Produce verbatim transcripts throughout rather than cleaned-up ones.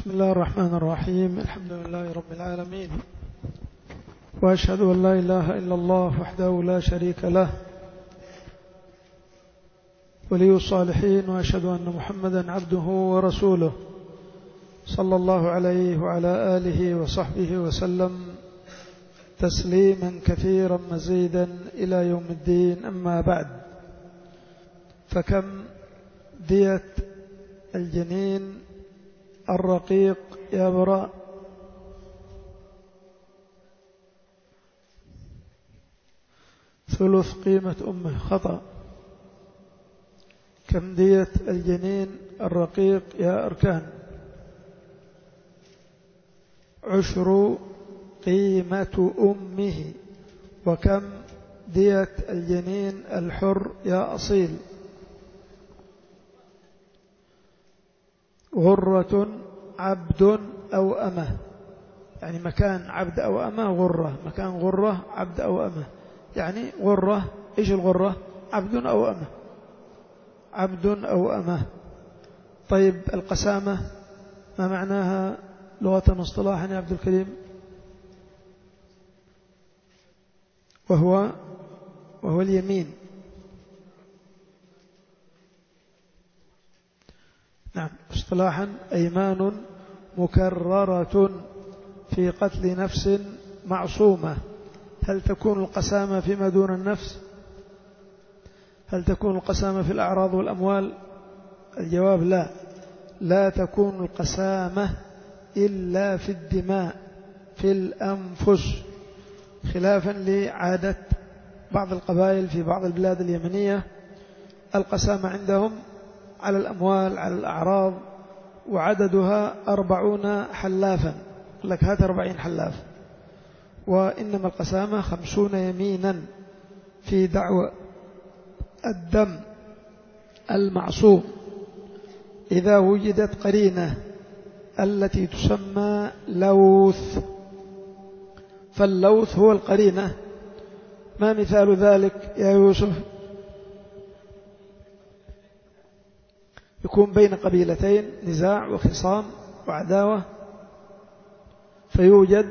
بسم الله الرحمن الرحيم. الحمد لله رب العالمين، وأشهد أن لا إله إلا الله وحده لا شريك له ولي الصالحين، وأشهد أن محمدا عبده ورسوله صلى الله عليه وعلى آله وصحبه وسلم تسليما كثيرا مزيدا إلى يوم الدين. أما بعد، فكم دية الجنين الرقيق يا براء؟ ثلث قيمة أمه. خطأ. كم دية الجنين الرقيق يا أركان؟ عشر قيمة أمه. وكم دية الجنين الحر يا أصيل؟ غرة عبد أو أمه، يعني مكان عبد أو أمه غرة، مكان غرة عبد أو أمه، يعني غرة. إيش الغرة؟ عبد أو أمه، عبد أو أمه. طيب القسامة ما معناها لغة واصطلاحا يا عبد الكريم؟ وهو وهو اليمين. نعم، اصطلاحا أيمان مكررة في قتل نفس معصومة. هل تكون القسامة فيما دون النفس؟ هل تكون القسامة في الأعراض والأموال؟ الجواب لا، لا تكون القسامة إلا في الدماء، في الأنفس، خلافا لعادة بعض القبائل في بعض البلاد اليمنية. القسامة عندهم على الأموال، على الأعراض، وعددها أربعون حلافا. لك هات أربعين حلاف. وإنما القسامة خمسون يمينا في دعوى الدم المعصوم إذا وجدت قرينة التي تسمى لوث. فاللوث هو القرينة. ما مثال ذلك يا يوسف؟ يكون بين قبيلتين نزاع وخصام وعداوة، فيوجد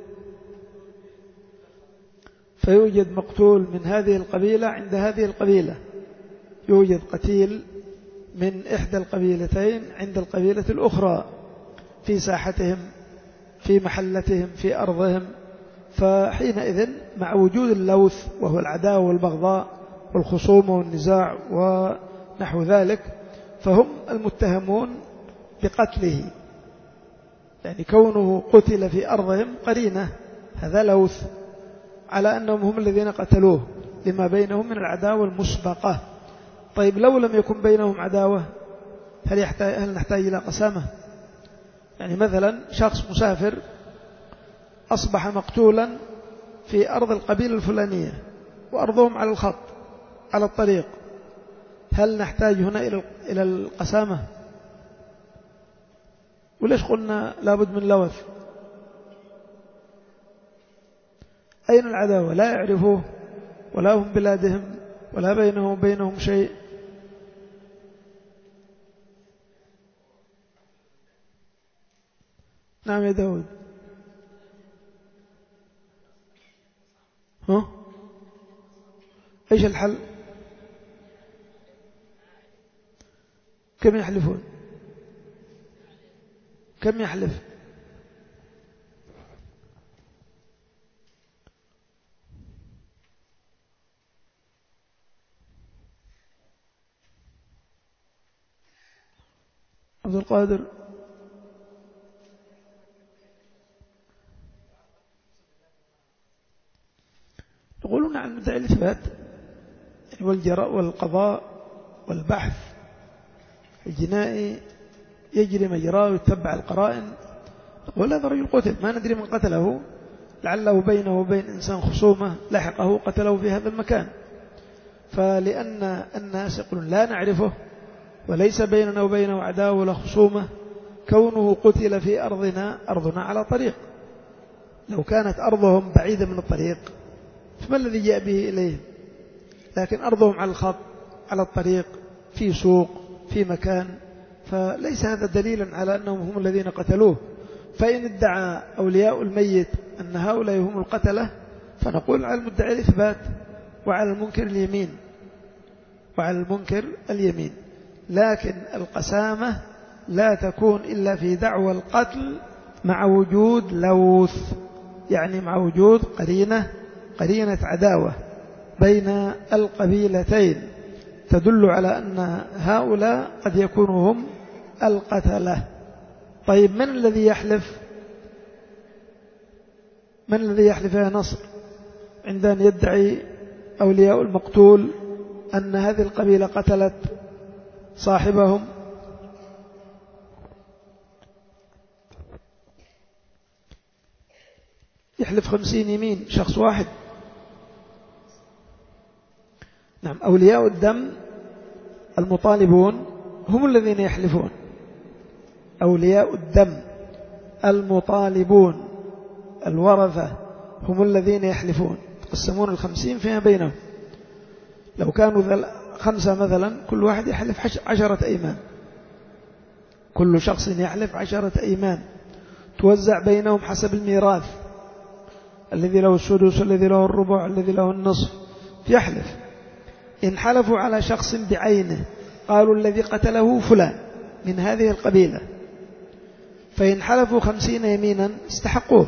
فيوجد مقتول من هذه القبيلة عند هذه القبيلة، يوجد قتيل من إحدى القبيلتين عند القبيلة الأخرى في ساحتهم، في محلتهم، في أرضهم. فحينئذ مع وجود اللوث وهو العداوة والبغضاء والخصومة والنزاع ونحو ذلك، فهم المتهمون بقتله، يعني كونه قتل في أرضهم قرينة، هذا لوث على أنهم هم الذين قتلوه لما بينهم من العداوة المسبقة. طيب لو لم يكن بينهم عداوة، هل, يحتاج هل نحتاج إلى قسامة؟ يعني مثلا شخص مسافر أصبح مقتولا في أرض القبيلة الفلانية وأرضهم على الخط على الطريق، هل نحتاج هنا إلى القسامة؟ وليش قلنا لابد من لوث؟ أين العداوة؟ لا يعرفوه ولا هم بلادهم ولا بينهم وبينهم شيء. نعم يا داود. ها؟ إيش الحل؟ كم يحلفون؟ كم يحلف؟ عبد القادر. يقولون عن مدعي الإثبات والجراء والقضاء والبحث الجنائي يجري مجراه ويتبع القرائن. يقول هذا رجل قتل، ما ندري من قتله، لعله بينه وبين إنسان خصومة لحقه قتله في هذا المكان. فلأن الناس يقولون لا نعرفه وليس بيننا وبينه عداوة ولا خصومة، كونه قتل في أرضنا، أرضنا على طريق، لو كانت أرضهم بعيدة من الطريق فما الذي جاء به إليه؟ لكن أرضهم على الخط على الطريق، في سوق، في مكان، فليس هذا دليلا على أنهم هم الذين قتلوه. فإن ادعى أولياء الميت أن هؤلاء هم القتلة فنقول على المدعي الإثبات وعلى المنكر اليمين وعلى المنكر اليمين. لكن القسامة لا تكون إلا في دعوى القتل مع وجود لوث، يعني مع وجود قرينة قرينة عداوة بين القبيلتين تدل على أن هؤلاء قد يكونوا هم القتلة. طيب من الذي يحلف من الذي يحلف يا نصر عند أن يدعي أولياء المقتول أن هذه القبيلة قتلت صاحبهم؟ يحلف خمسين يمين شخص واحد. نعم، أولياء الدم المطالبون هم الذين يحلفون. أولياء الدم المطالبون الورثة هم الذين يحلفون، يقسمون الخمسين فيما بينهم. لو كانوا خمسة مثلا كل واحد يحلف عشرة أيمان، كل شخص يحلف عشرة أيمان توزع بينهم حسب الميراث، الذي له السدس، الذي له الربع، الذي له النصف، يحلف. إن حلفوا على شخص بعينه قالوا الذي قتله فلان من هذه القبيلة، فإن حلفوا خمسين يمينا استحقوه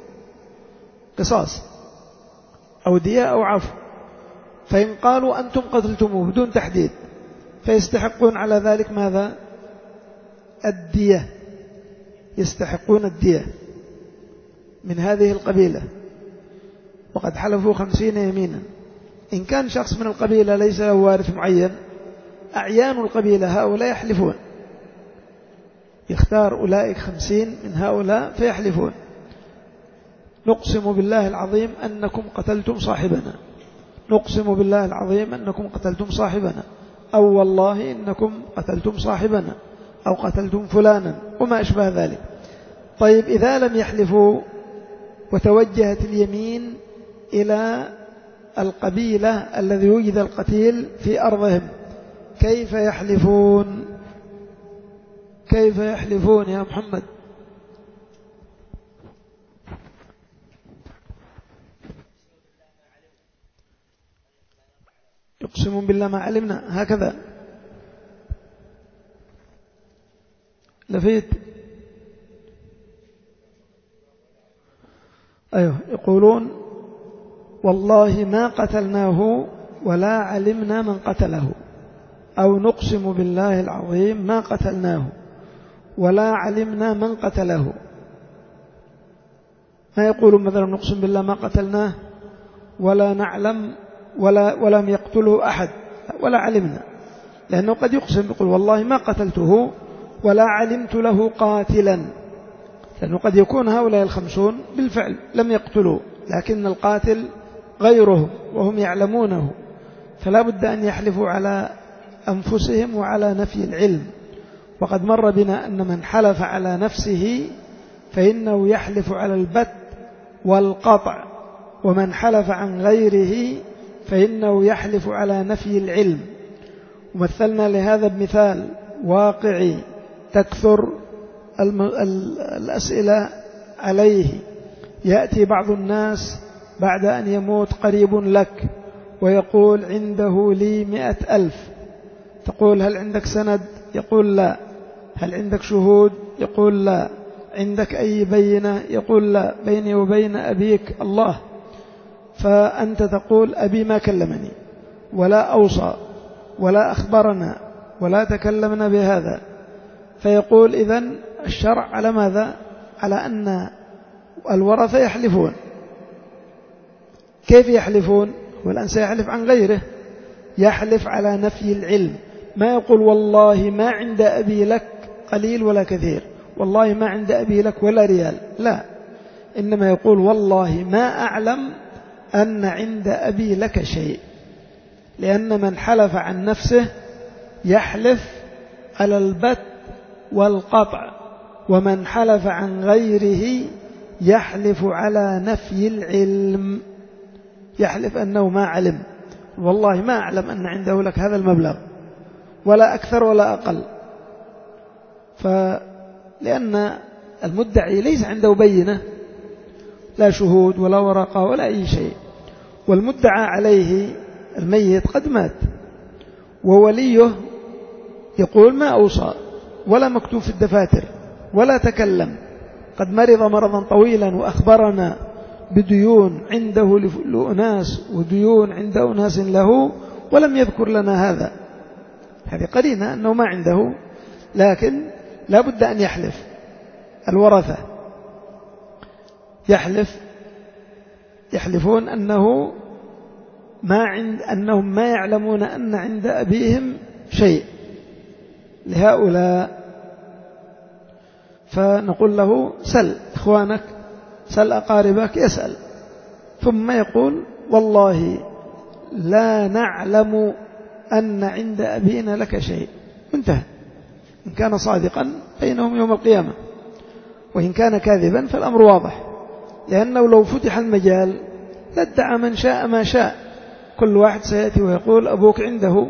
قصاص أو دية أو عفو. فإن قالوا أنتم قتلتموه بدون تحديد فيستحقون على ذلك ماذا؟ الدية، يستحقون الدية من هذه القبيلة وقد حلفوا خمسين يمينا. إن كان شخص من القبيلة ليس له وارث معين، أعيان القبيلة هؤلاء يحلفون، يختار أولئك خمسين من هؤلاء فيحلفون: نقسم بالله العظيم أنكم قتلتم صاحبنا، نقسم بالله العظيم أنكم قتلتم صاحبنا، أو والله إنكم قتلتم صاحبنا، أو قتلتم فلانا، وما أشبه ذلك. طيب إذا لم يحلفوا وتوجهت اليمين إلى القبيلة الذي وجد القتيل في أرضهم، كيف يحلفون؟ كيف يحلفون يا محمد؟ يقسمون بالله ما علمنا، هكذا لفيت. أيوه، يقولون والله ما قتلناه ولا علمنا من قتله، أو نقسم بالله العظيم ما قتلناه ولا علمنا من قتله. ما يقولون مثلا نقسم بالله ما قتلناه ولا نعلم ولا ولم يقتله أحد ولا علمنا، لأنه قد يقسم يقول والله ما قتلته ولا علمت له قاتلا، لأنه قد يكون هؤلاء الخمسون بالفعل لم يقتلوا لكن القاتل غيرهم وهم يعلمونه، فلا بد أن يحلفوا على أنفسهم وعلى نفي العلم. وقد مر بنا أن من حلف على نفسه فإنه يحلف على البت والقطع، ومن حلف عن غيره فإنه يحلف على نفي العلم. ومثلنا لهذا بمثال واقعي تكثر الأسئلة عليه. يأتي بعض الناس بعد أن يموت قريب لك ويقول عنده لي مئة ألف، تقول هل عندك سند؟ يقول لا. هل عندك شهود؟ يقول لا. عندك أي بينة؟ يقول لا، بيني وبين أبيك الله. فأنت تقول أبي ما كلمني ولا أوصى ولا أخبرنا ولا تكلمنا بهذا. فيقول إذن الشرع على ماذا؟ على أن الورثة يحلفون. كيف يحلفون؟ والآن سيحلف عن غيره، يحلف على نفي العلم. ما يقول والله ما عند أبي لك قليل ولا كثير، والله ما عند أبي لك ولا ريال، لا، إنما يقول والله ما أعلم أن عند أبي لك شيء. لأن من حلف عن نفسه يحلف على البت والقطع، ومن حلف عن غيره يحلف على نفي العلم، يحلف أنه ما علم، والله ما أعلم أن عنده لك هذا المبلغ ولا أكثر ولا أقل. فلأن المدعي ليس عنده بينة، لا شهود ولا ورقة ولا أي شيء، والمدعى عليه الميت قد مات، ووليه يقول ما أوصى ولا مكتوب في الدفاتر ولا تكلم، قد مرض مرضا طويلا وأخبرنا بديون عنده لأناس وديون عند أناس له ولم يذكر لنا هذا. هذه قرينة أنه ما عنده، لكن لا بد أن يحلف الورثة، يحلف يحلفون أنه ما عند أنهم ما يعلمون أن عند أبيهم شيء لهؤلاء. فنقول له سل إخوانك، سل أقاربك، يسأل، ثم يقول والله لا نعلم أن عند أبينا لك شيء، انتهى. إن كان صادقا بينهم يوم القيامة، وإن كان كاذبا فالأمر واضح، لأنه لو فتح المجال لادعى من شاء ما شاء، كل واحد سيأتي ويقول أبوك عنده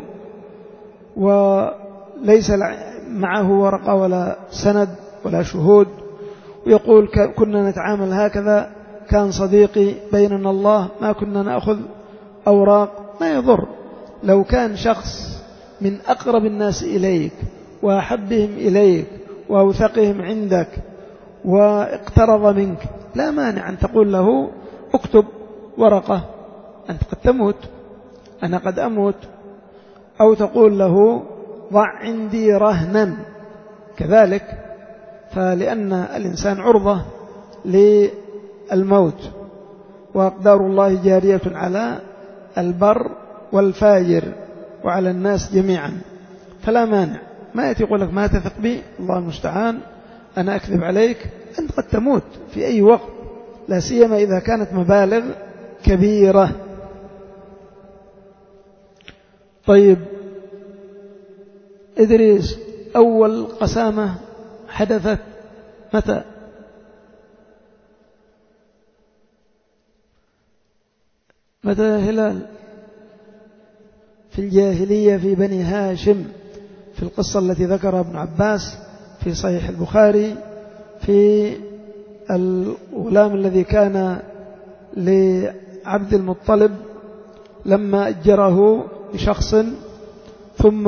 وليس معه ورقة ولا سند ولا شهود، ويقول كنا نتعامل هكذا، كان صديقي بيننا الله، ما كنا نأخذ أوراق. ما يضر لو كان شخص من أقرب الناس إليك وأحبهم إليك وأوثقهم عندك واقترض منك، لا مانع أن تقول له اكتب ورقة أنت قد تموت، أنا قد أموت، أو تقول له ضع عندي رهنا كذلك، فلأن الإنسان عرضة للموت، وأقدار الله جارية على البر والفاجر وعلى الناس جميعا، فلا مانع. ما يأتي يقول لك ما تثق بي، الله المستعان، أنا أكذب عليك، أنت قد تموت في أي وقت، لا سيما إذا كانت مبالغ كبيرة. طيب إدريس، أول قسامة حدثت متى؟ متى هلال؟ في الجاهلية في بني هاشم، في القصة التي ذكرها ابن عباس في صحيح البخاري، في الغلام الذي كان لعبد المطلب لما أجره بشخص، ثم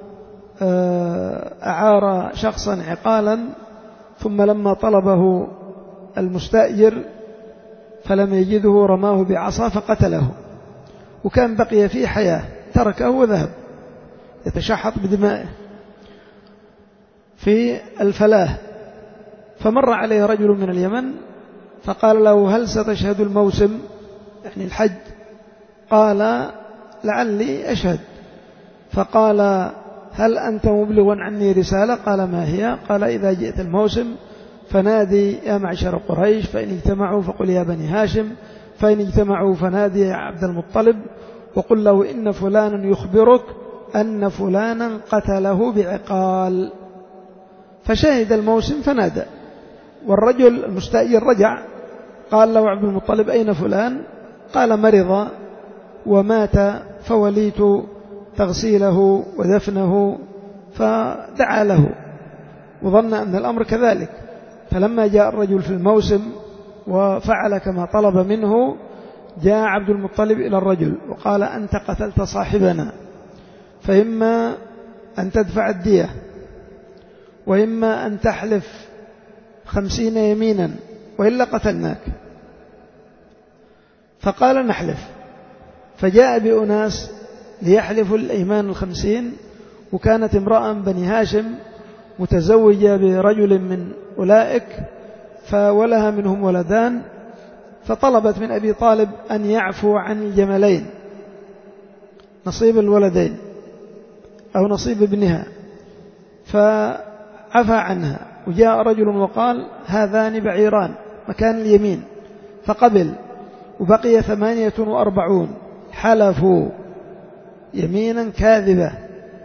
أعار شخصا عقالا، ثم لما طلبه المستأجر فلم يجده رماه بعصا فقتله، وكان بقي فيه حياة، تركه وذهب يتشحط بدمائه في الفلاة. فمر عليه رجل من اليمن فقال له هل ستشهد الموسم، يعني الحج؟ قال لعلي أشهد. فقال هل أنت مبلغ عني رسالة؟ قال ما هي؟ قال إذا جئت الموسم فنادي يا معشر قريش، فإن اجتمعوا فقل يا بني هاشم، فإن اجتمعوا فنادي يا عبد المطلب، وقل له إن فلانا يخبرك أن فلانا قتله بعقال. فشهد الموسم فنادى، والرجل المستأجر رجع، قال له عبد المطلب أين فلان؟ قال مرض ومات فوليت تغسيله ودفنه، فدعا له وظن أن الأمر كذلك. فلما جاء الرجل في الموسم وفعل كما طلب منه، جاء عبد المطلب إلى الرجل وقال أنت قتلت صاحبنا، فإما أن تدفع الدية، وإما أن تحلف خمسين يمينا وإلا قتلناك. فقال نحلف، فجاء بأناس ليحلفوا الأيمان الخمسين، وكانت امرأة بني هاشم متزوجة برجل من أولئك، فولها منهم ولدان، فطلبت من أبي طالب أن يعفو عن الجملين، نصيب الولدين أو نصيب ابنها، فعفى عنها. وجاء رجل وقال هذان بعيران مكان اليمين، فقبل، وبقي ثمانية وأربعون حلفوا يمينا كاذبة.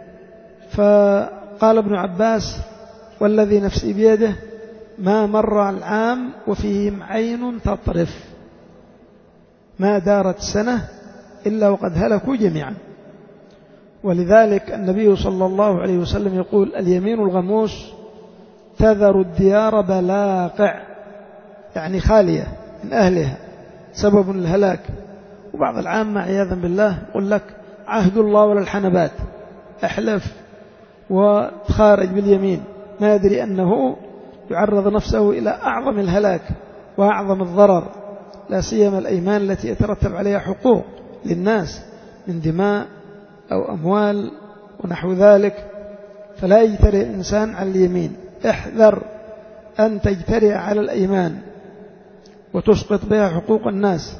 فقال ابن عباس والذي نفسي بيده ما مر العام وفيهم عين تطرف، ما دارت سنة إلا وقد هلكوا جميعا. ولذلك النبي صلى الله عليه وسلم يقول اليمين الغموس تذر الديار بلاقع، يعني خالية من أهلها سبب للهلاك. وبعض العامة عياذا بالله يقول لك عهد الله ولا الحنبات، احلف وتخارج باليمين، ما يدري أنه يعرض نفسه إلى أعظم الهلاك وأعظم الضرر، لا سيما الأيمان التي يترتب عليها حقوق للناس من دماء أو أموال ونحو ذلك. فلا يجترئ الإنسان على اليمين، احذر أن تجترئ على الأيمان وتسقط بها حقوق الناس.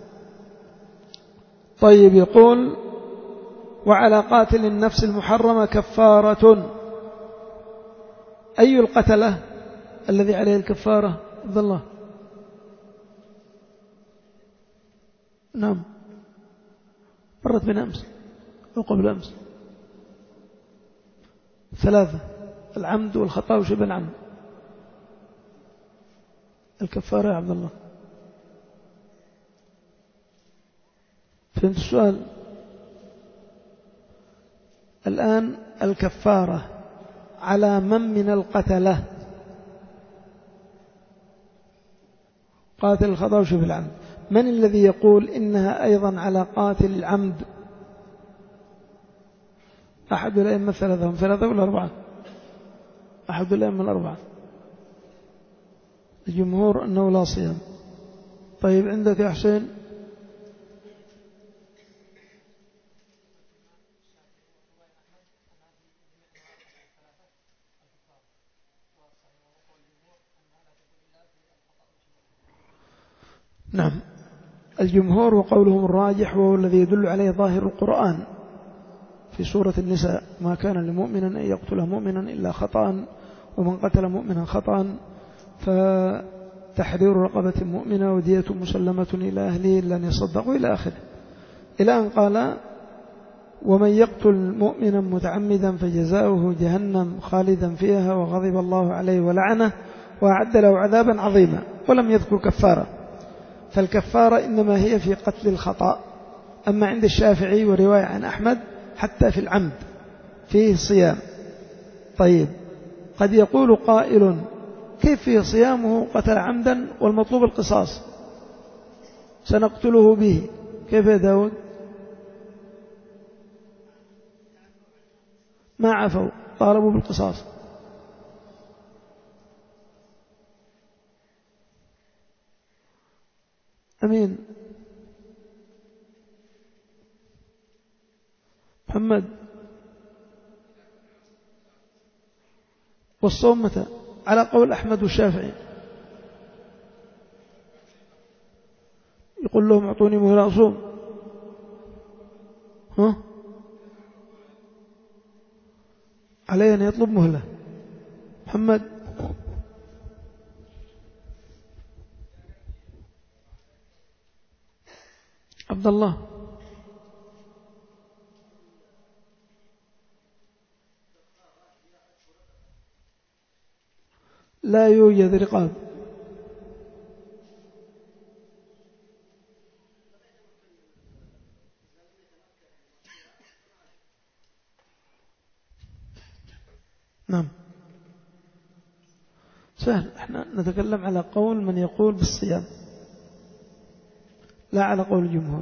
طيب، يقول وعلى قاتل النفس المحرمة كفارة. أي القتلة الذي عليه الكفارة؟ عبد الله. نعم، مرت بنا أمس أو قبل أمس. ثلاثة: العمد والخطأ وشبه العمد. الكفارة يا عبد الله، فهمت السؤال؟ الآن الكفارة على من من القتلة؟ قاتل الخطأ وشبه العمد. من الذي يقول إنها أيضا على قاتل العمد؟ أحد الأئمة الثلاثة، هم ثلاثة ولا أربعة؟ أحد الأئمة الأربعة. الجمهور أنه لا صيام. طيب، عندك يا حسين؟ نعم، الجمهور وقولهم الراجح وهو الذي يدل عليه ظاهر القرآن في سورة النساء: ما كان لمؤمن أن يقتل مؤمنا إلا خطأ، ومن قتل مؤمنا خطأ فتحرير رقبة مؤمنة ودية مسلمة إلى أهله إلا أن يصدقوا إلى آخره، إلى أن قال: ومن يقتل مؤمنا متعمدا فجزاؤه جهنم خالدا فيها وغضب الله عليه ولعنه وأعد له عذابا عظيما، ولم يذكر كفارة. فالكفارة إنما هي في قتل الخطأ. أما عند الشافعي ورواية عن أحمد حتى في العمد فيه صيام. طيب، قد يقول قائل: كيف فيه صيامه قتل عمدا والمطلوب القصاص، سنقتله به، كيف يا داود؟ ما عفوا، طالبوا بالقصاص. أمين محمد. والصوم متى؟ على قول أحمد والشافعي. يقول لهم: اعطوني مهلة أصوم. ها؟ عليه أن يطلب مهلة. محمد. عبد الله. لا يوجد رقاب. نعم، سهل. احنا نتكلم على قول من يقول بالصيام، لا على قول الجمهور.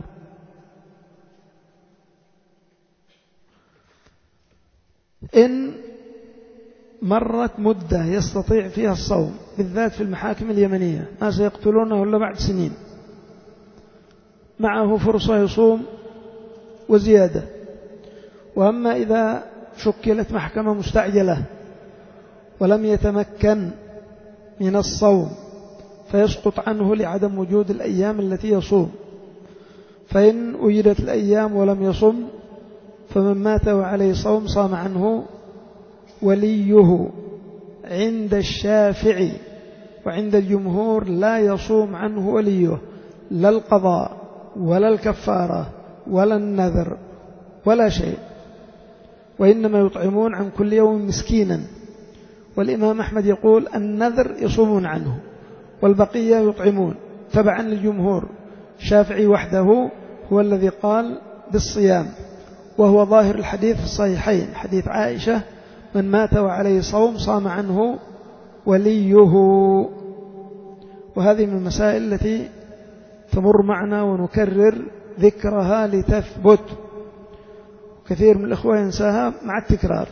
إن مرت مدة يستطيع فيها الصوم، بالذات في المحاكم اليمنية، ناس يقتلونه إلا بعد سنين، معه فرصة يصوم وزيادة. وأما إذا شكلت محكمة مستعجلة ولم يتمكن من الصوم فيسقط عنه لعدم وجود الأيام التي يصوم، فإن وجدت الأيام ولم يصم فمن مات وعليه صوم صام عنه وليه. عند الشافعي وعند الجمهور لا يصوم عنه وليه، لا القضاء ولا الكفارة ولا النذر ولا شيء، وإنما يطعمون عن كل يوم مسكينا. والإمام أحمد يقول: النذر يصومون عنه والبقية يطعمون تبعا للجمهور. الشافعي وحده هو الذي قال بالصيام، وهو ظاهر الحديث في الصحيحين، حديث عائشة: من مات وعليه صوم صام عنه وليه. وهذه من المسائل التي تمر معنا ونكرر ذكرها لتثبت، كثير من الإخوة ينساها مع التكرار.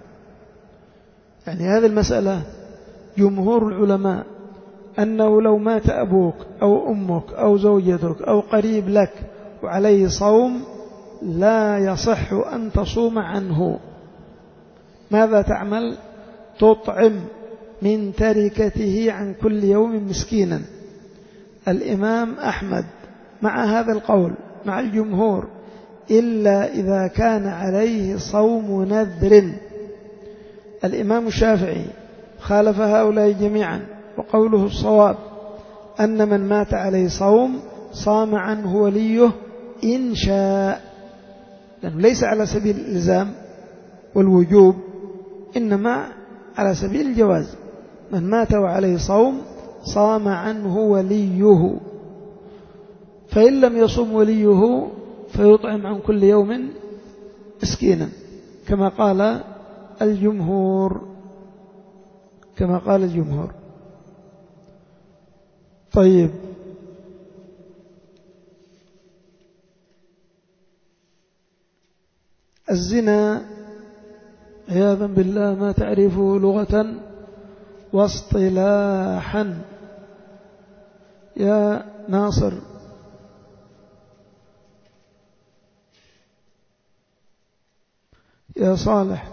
يعني هذه المسألة جمهور العلماء أنه لو مات أبوك أو أمك أو زوجتك أو قريب لك وعليه صوم لا يصح أن تصوم عنه. ماذا تعمل؟ تطعم من تركته عن كل يوم مسكينا. الإمام أحمد مع هذا القول مع الجمهور إلا إذا كان عليه صوم نذر. الإمام الشافعي خالف هؤلاء جميعا، وقوله الصواب أن من مات عليه صوم صام عنه وليه إن شاء، لأنه ليس على سبيل الإلزام والوجوب، إنما على سبيل الجواز. من مات وعليه صوم صام عنه وليه، فإن لم يصم وليه فيطعم عن كل يوم مسكينا كما قال الجمهور كما قال الجمهور. طيب، الزنا عياذا بالله ما تعرفه لغة واصطلاحا يا ناصر؟ يا صالح؟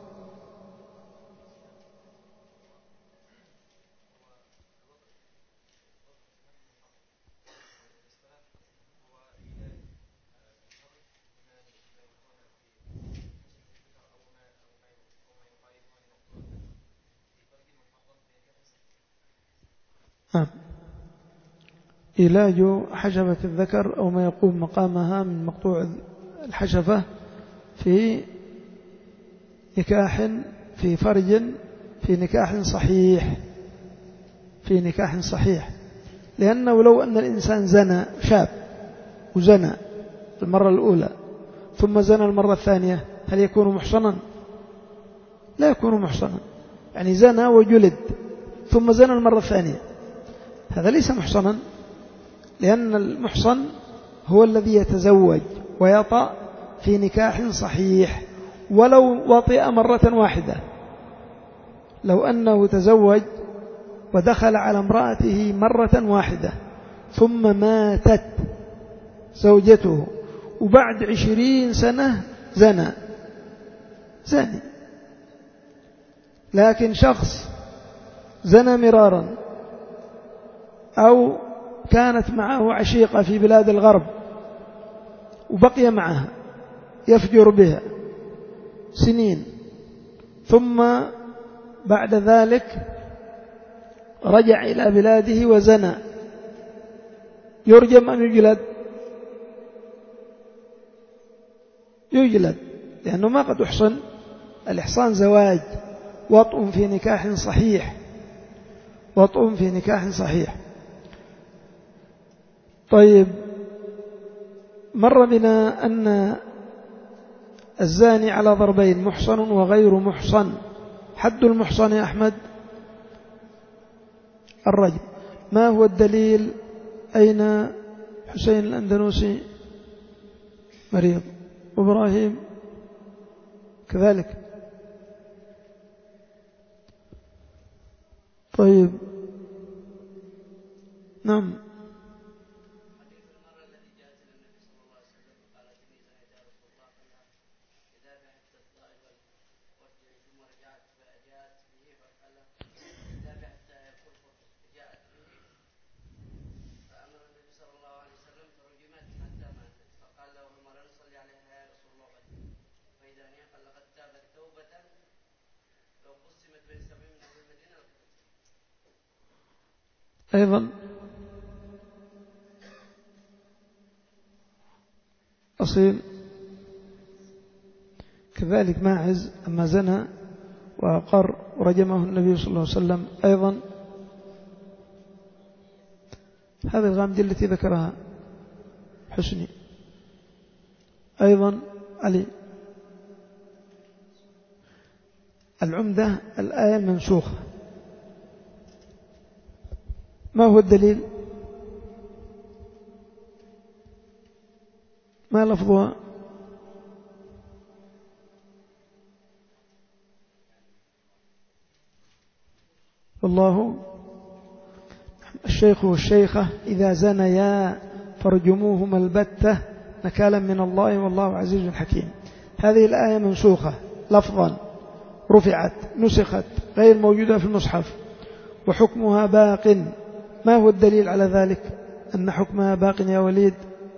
علاج حشفة الذكر أو ما يقوم مقامها من مقطوع الحشفة في نكاح في فرج في نكاح صحيح في نكاح صحيح لأنه لو أن الإنسان زنى شاب وزنى المرة الأولى ثم زنى المرة الثانية هل يكون محصنا؟ لا يكون محصنا. يعني زنى وجلد ثم زنى المرة الثانية، هذا ليس محصنا، لأن المحصن هو الذي يتزوج ويطأ في نكاح صحيح ولو وطئ مرة واحدة. لو أنه تزوج ودخل على امرأته مرة واحدة ثم ماتت زوجته وبعد عشرين سنة زنى زاني. لكن شخص زنى مرارا أو كانت معه عشيقة في بلاد الغرب وبقي معها يفجر بها سنين ثم بعد ذلك رجع إلى بلاده وزنى، يرجم أم يجلد؟ يجلد، لأنه ما قد أحصن. الإحصان زواج، وطء في نكاح صحيح وطء في نكاح صحيح. طيب، مر بنا أن الزاني على ضربين، محصن وغير محصن. حد المحصن يا أحمد الرجم. ما هو الدليل؟ أين حسين الأندنوسي؟ مريض. وإبراهيم كذلك. طيب، نعم. أيضا أصيل كذلك ماعز أما زنى وأقر ورجمه النبي صلى الله عليه وسلم أيضا. هذه الغامدية التي ذكرها حسني أيضا. علي العمدة الآية المنسوخة ما هو الدليل؟ ما لفظها؟ والله الشيخ والشيخة إذا زنيا فارجموهما البتة نكالا من الله والله عزيز حكيم. هذه الآية منسوخة لفظا، رفعت نسخت، غير موجودة في المصحف، وحكمها باق. ما هو الدليل على ذلك أن حكمها باق يا وليد؟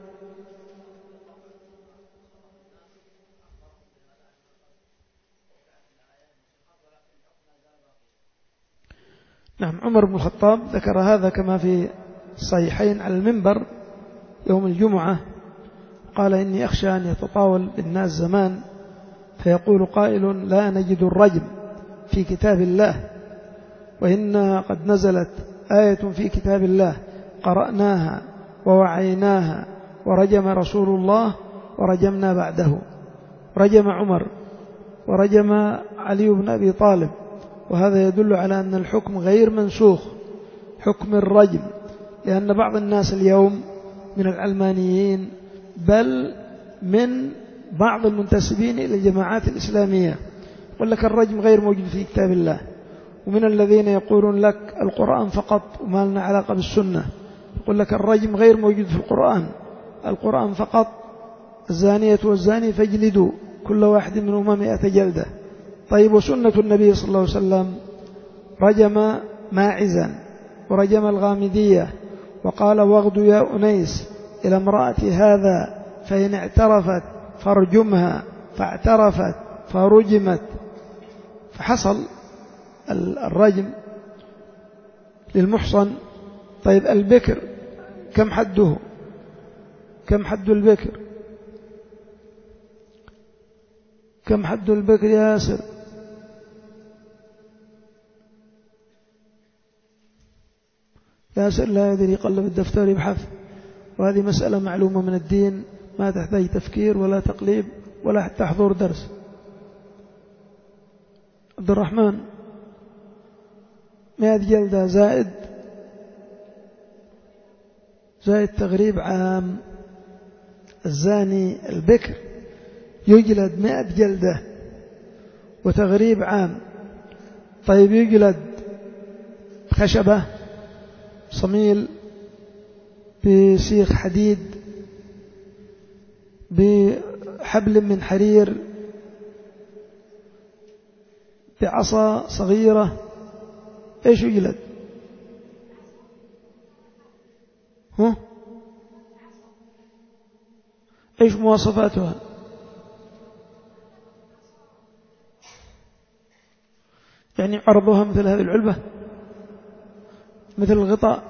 نعم، عمر بن الخطاب ذكر هذا كما في الصحيحين على المنبر يوم الجمعة، قال إني أخشى أن يتطاول بالناس زمان فيقول قائل لا نجد الرجم في كتاب الله، وإن قد نزلت آية في كتاب الله قرأناها ووعيناها ورجم رسول الله ورجمنا بعده. رجم عمر ورجم علي بن أبي طالب، وهذا يدل على أن الحكم غير منسوخ، حكم الرجم. لأن بعض الناس اليوم من العلمانيين بل من بعض المنتسبين إلى الجماعات الإسلامية يقول لك الرجم غير موجود في كتاب الله، ومن الذين يقولون لك القرآن فقط وما لنا علاقة بالسنة، يقول لك الرجم غير موجود في القرآن، القرآن فقط الزانية والزاني فاجلدوا كل واحد منهما مئة جلدة. طيب وسنة النبي صلى الله عليه وسلم رجم ماعزا ورجم الغامدية وقال واغد يا أنيس إلى امرأة هذا فإن اعترفت فارجمها، فاعترفت فرجمت، فحصل الرجم للمحصن. طيب البكر كم حده؟ كم حد البكر؟ كم حد البكر يا ياسر؟ ياسر لا يدري، يقلب الدفتر يبحث، وهذه مسألة معلومة من الدين ما تحتاج تفكير ولا تقليب ولا حتى حضور درس. عبد الرحمن مئة جلدة زائد زائد تغريب عام. الزاني البكر يجلد مئة جلدة وتغريب عام. طيب يجلد خشبة صميل بسيخ حديد بحبل من حرير بعصا صغيرة، ايش يجلد؟ ها؟ ايش مواصفاتها؟ يعني عرضها مثل هذه العلبة، مثل الغطاء،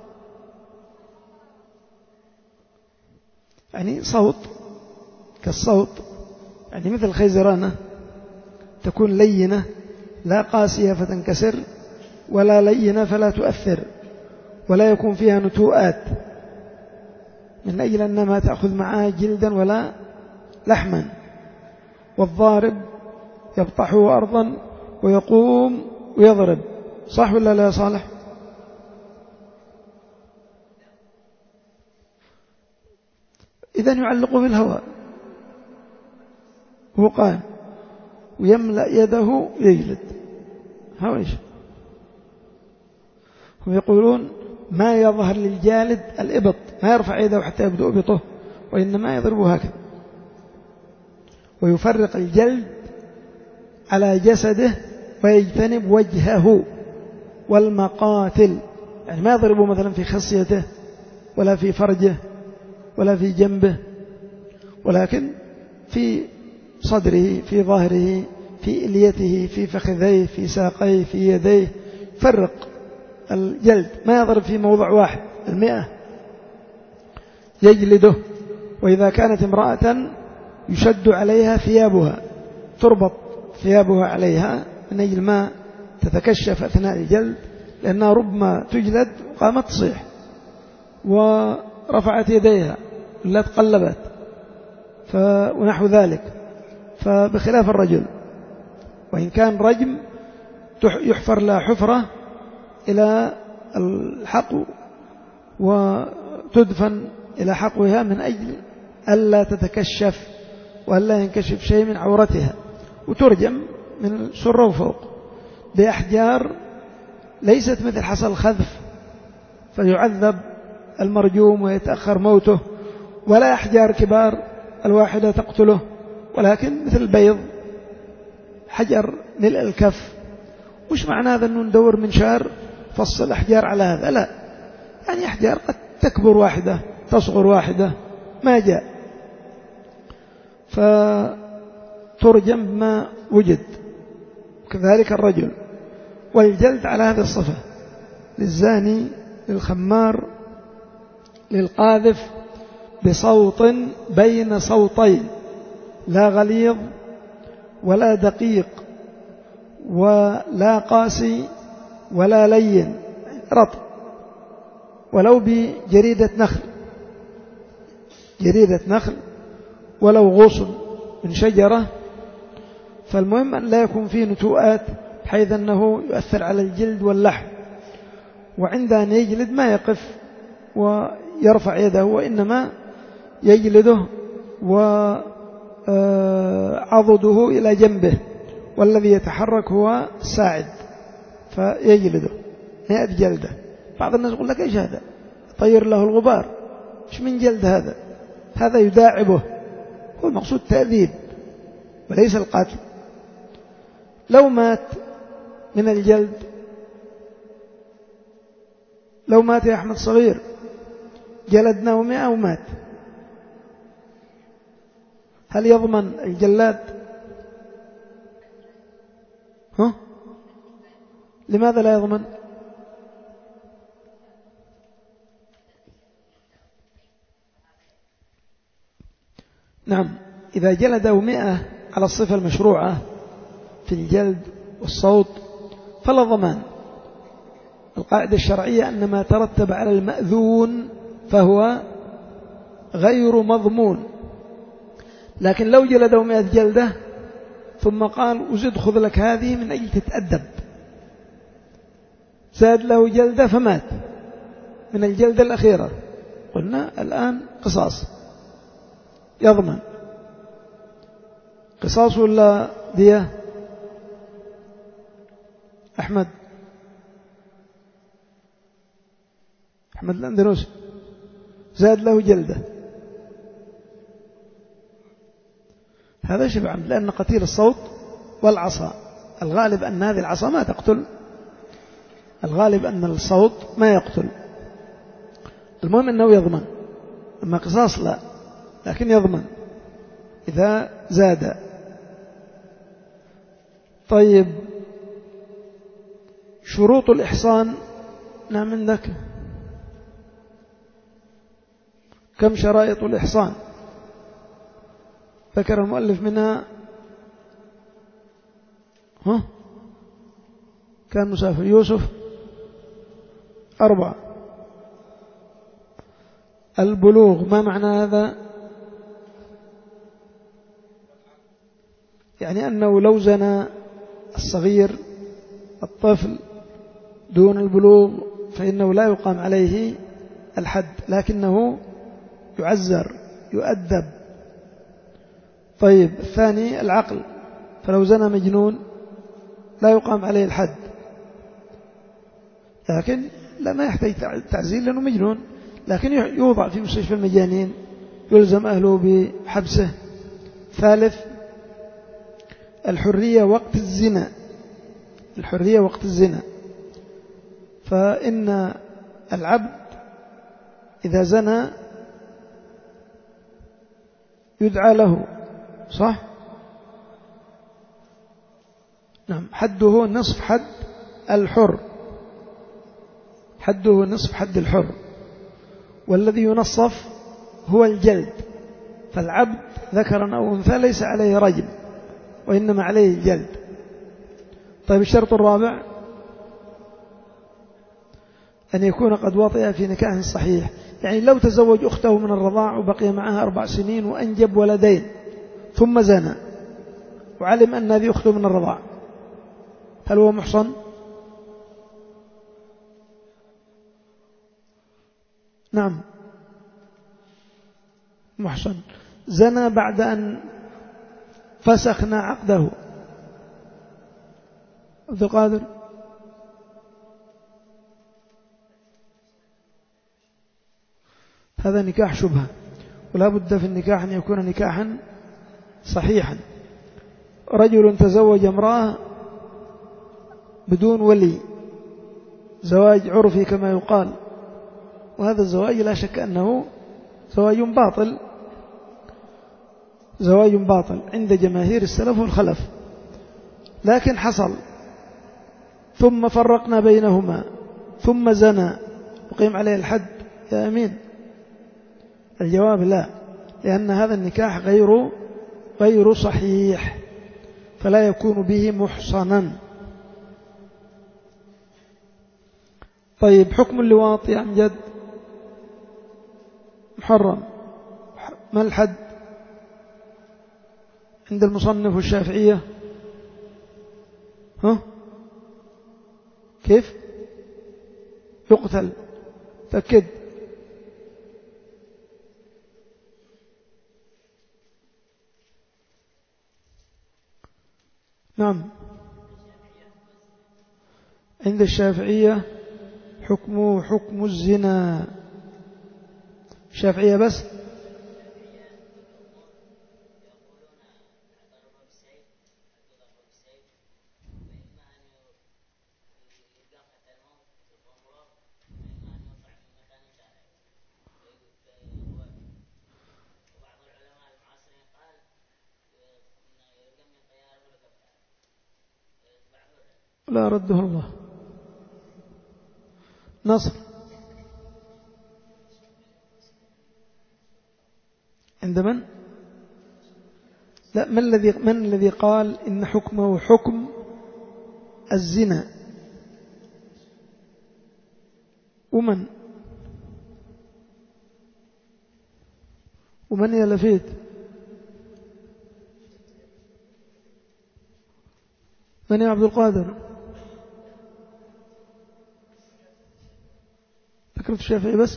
يعني صوت كالصوت، يعني مثل خيزرانة تكون لينة لا قاسية فتنكسر ولا لينة فلا تؤثر ولا يكون فيها نتوءات، من أجل أن ما تأخذ معها جلدا ولا لحما. والضارب يبطحه أرضا ويقوم ويضرب، صح ولا لا يا صالح؟ إذن يعلق في الهواء هو قائم ويملأ يده يجلد. هاويش هم يقولون ما يظهر للجالد الإبط، ما يرفع يده حتى يبدأ إبطه، وإنما يضربه هكذا، ويفرق الجلد على جسده ويجتنب وجهه والمقاتل، يعني ما يضربه مثلا في خصيته ولا في فرجه ولا في جنبه، ولكن في صدره، في ظهره، في إليته، في فخذيه، في ساقيه، في يديه، فرق الجلد، ما يضرب في موضع واحد. المئة يجلده. وإذا كانت امرأة يشد عليها ثيابها، تربط ثيابها عليها من أجل ما تتكشف أثناء الجلد، لأنها ربما تجلد وقامت تصيح ورفعت يديها لا تقلبت ونحو ذلك. فبخلاف الرجل، وإن كان رجم يحفر له حفرة إلى الحقو وتدفن إلى حقوها من أجل ألا تتكشف وألا ينكشف شيء من عورتها، وترجم من سرة وفوق بأحجار ليست مثل حصى الخذف فيعذب المرجوم ويتأخر موته، ولا أحجار كبار الواحدة تقتله، ولكن مثل البيض حجر ملء الكف. وش معنى هذا أنه ندور منشار فصل أحجار على هذا؟ لا، يعني أحجار قد تكبر واحدة تصغر واحدة، ما جاء، فترجم بما وجد. كذلك الرجل. والجلد على هذه الصفة للزاني، للخمار، للقاذف بصوت بين صوتين، لا غليظ ولا دقيق ولا قاسي ولا لين، رطب، ولو بجريدة نخل، جريدة نخل ولو غصن من شجرة. فالمهم أن لا يكون فيه نتوءات بحيث أنه يؤثر على الجلد واللحم، وعند أن يجلد ما يقف ويرفع يده، وإنما يجلده وعضده إلى جنبه، والذي يتحرك هو الساعد فيجلده مئة جلدة. بعض الناس يقول لك إيش هذا؟ طير له الغبار، إيش من جلد هذا؟ هذا يداعبه، هو المقصود تأديب وليس القتل. لو مات من الجلد، لو مات يا أحمد صغير جلدناه مئة ومات، هل يضمن الجلاد؟ ها؟ لماذا لا يضمن؟ نعم، إذا جلده مئة على الصفة المشروعة في الجلد والصوت فلا ضمان. القاعدة الشرعية أن ما ترتب على المأذون فهو غير مضمون. لكن لو جلده مئة جلدة ثم قال وزد خذ لك هذه من أجل تتأدب، زاد له جلدة فمات من الجلدة الأخيرة، قلنا الآن قصاص، يضمن. قصاص ولا دية؟ أحمد أحمد الأندلسي زاد له جلدة، هذا شبه عمد، لأن قتيل الصوت والعصا الغالب أن هذه العصا ما تقتل، الغالب أن الصوت ما يقتل. المهم أنه يضمن، أما قصاص لا، لكن يضمن إذا زاد. طيب، شروط الإحصان. نعم، عندك كم شرائط الإحصان؟ ذكر المؤلف منها ها كان مسافر يوسف أربعة. البلوغ، ما معنى هذا؟ يعني أنه لو زنى الصغير الطفل دون البلوغ فإنه لا يقام عليه الحد، لكنه يعزر يؤدب. طيب، الثاني العقل، فلو زنى مجنون لا يقام عليه الحد، لكن لا ما يحتاج تعزير لأنه مجنون، لكن يوضع في مستشفى المجانين يلزم أهله بحبسه. ثالث الحرية وقت الزنا، الحرية وقت الزنا، فإن العبد إذا زنى يدعى له، صح؟ نعم، حده نصف حد الحر، حده نصف حد الحر، والذي ينصف هو الجلد. فالعبد ذكرا أو أنثى ليس عليه رجم وإنما عليه الجلد. طيب، الشرط الرابع أن يكون قد وطئ في نكاح صحيح، يعني لو تزوج أخته من الرضاع وبقي معها أربع سنين وأنجب ولدين ثم زنى وعلم أن هذه أخته من الرضاع، هل هو محصن؟ نعم محصن، زنى بعد أن فسخنا عقده. عبد القادر، هذا نكاح شبهة، ولا بد في النكاح أن يكون نكاحا صحيحا. رجل تزوج امرأة بدون ولي، زواج عرفي كما يقال، وهذا الزواج لا شك أنه زواج باطل، زواج باطل عند جماهير السلف والخلف. لكن حصل ثم فرقنا بينهما ثم زنى وقيم عليه الحد يا أمين؟ الجواب لا، لأن هذا النكاح غير غير صحيح، فلا يكون به محصنا. طيب حكم اللواط يا أمجد؟ محرم. ما الحد عند المصنف والشافعية؟ ها كيف؟ يقتل. تأكد. نعم عند الشافعية حكمه حكم الزنا. الشافعية بس؟ لا رده الله. نصر عند من؟ لا، من الذي من الذي قال إن حكمه حكم الزنا؟ ومن ومن يا لفيت؟ من يا عبد القادر؟ ذكرت الشافعي بس؟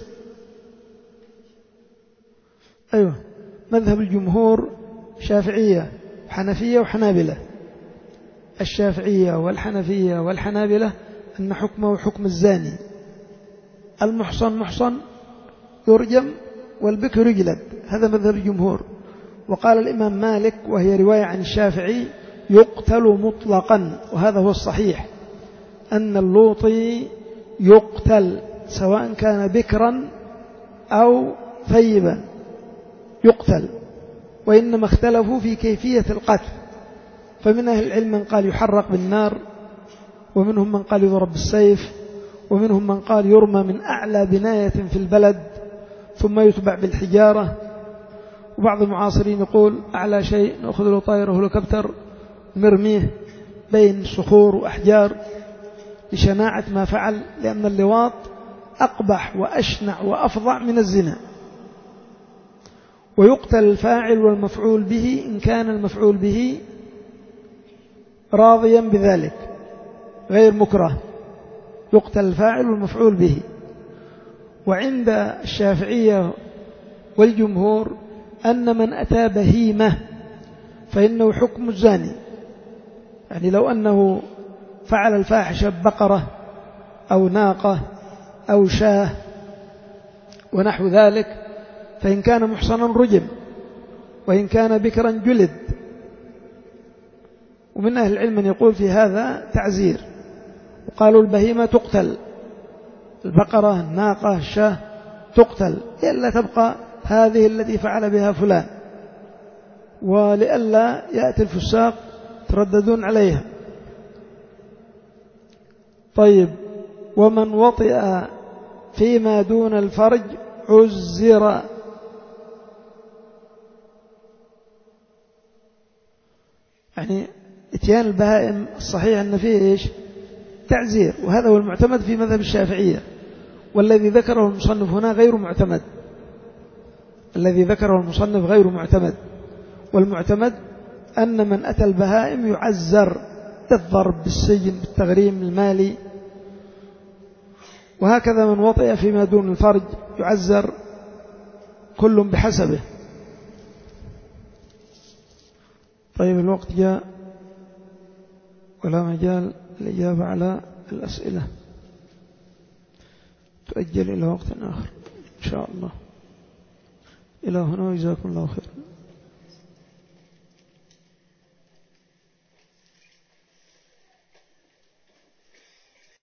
أيوة، مذهب الجمهور شافعية حنفية وحنابلة. الشافعية والحنفية والحنابلة أن حكمه حكم الزاني، المحصن محصن يرجم والبكر يجلد، هذا مذهب الجمهور. وقال الإمام مالك وهي رواية عن الشافعي يقتل مطلقا، وهذا هو الصحيح، أن اللوطي يقتل سواء كان بكرا أو ثيبا يقتل، وإنما اختلفوا في كيفية القتل، فمن أهل العلم من قال يحرق بالنار، ومنهم من قال يضرب بالسيف، ومنهم من قال يرمى من أعلى بناية في البلد ثم يتبع بالحجارة، وبعض المعاصرين يقول أعلى شيء نأخذ له طائرة هليكوبتر نرميه بين صخور وأحجار لشناعة ما فعل، لأن اللواط أقبح وأشنع وأفظع من الزنا. ويقتل الفاعل والمفعول به إن كان المفعول به راضيا بذلك غير مكره، يقتل الفاعل والمفعول به. وعند الشافعية والجمهور أن من أتى بهيمة فإنه حكم الزاني، يعني لو أنه فعل الفاحشة ببقرة أو ناقة أو شاه ونحو ذلك، فإن كان محصنا رجم، وإن كان بكرا جلد. ومن أهل العلم من يقول في هذا تعزير، وقالوا البهيمة تقتل، البقرة الناقة الشاه تقتل، إلا تبقى هذه التي فعل بها فلان، ولئلا يأتي الفساق ترددون عليها. طيب، ومن وطئ فيما دون الفرج عزر. يعني اتيان البهائم الصحيح أن فيه إيش؟ تعزير، وهذا هو المعتمد في مذهب الشافعية، والذي ذكره المصنف هنا غير معتمد، الذي ذكره المصنف غير معتمد، والمعتمد أن من أتى البهائم يعزر بالضرب بالسجن بالتغريم المالي. وهكذا من وطئ فيما دون الفرج يعزر كل بحسبه. طيب الوقت جاء ولا مجال الإجابة على الأسئلة، تؤجل إلى وقت آخر إن شاء الله. إلى هنا وجزاكم الله خير.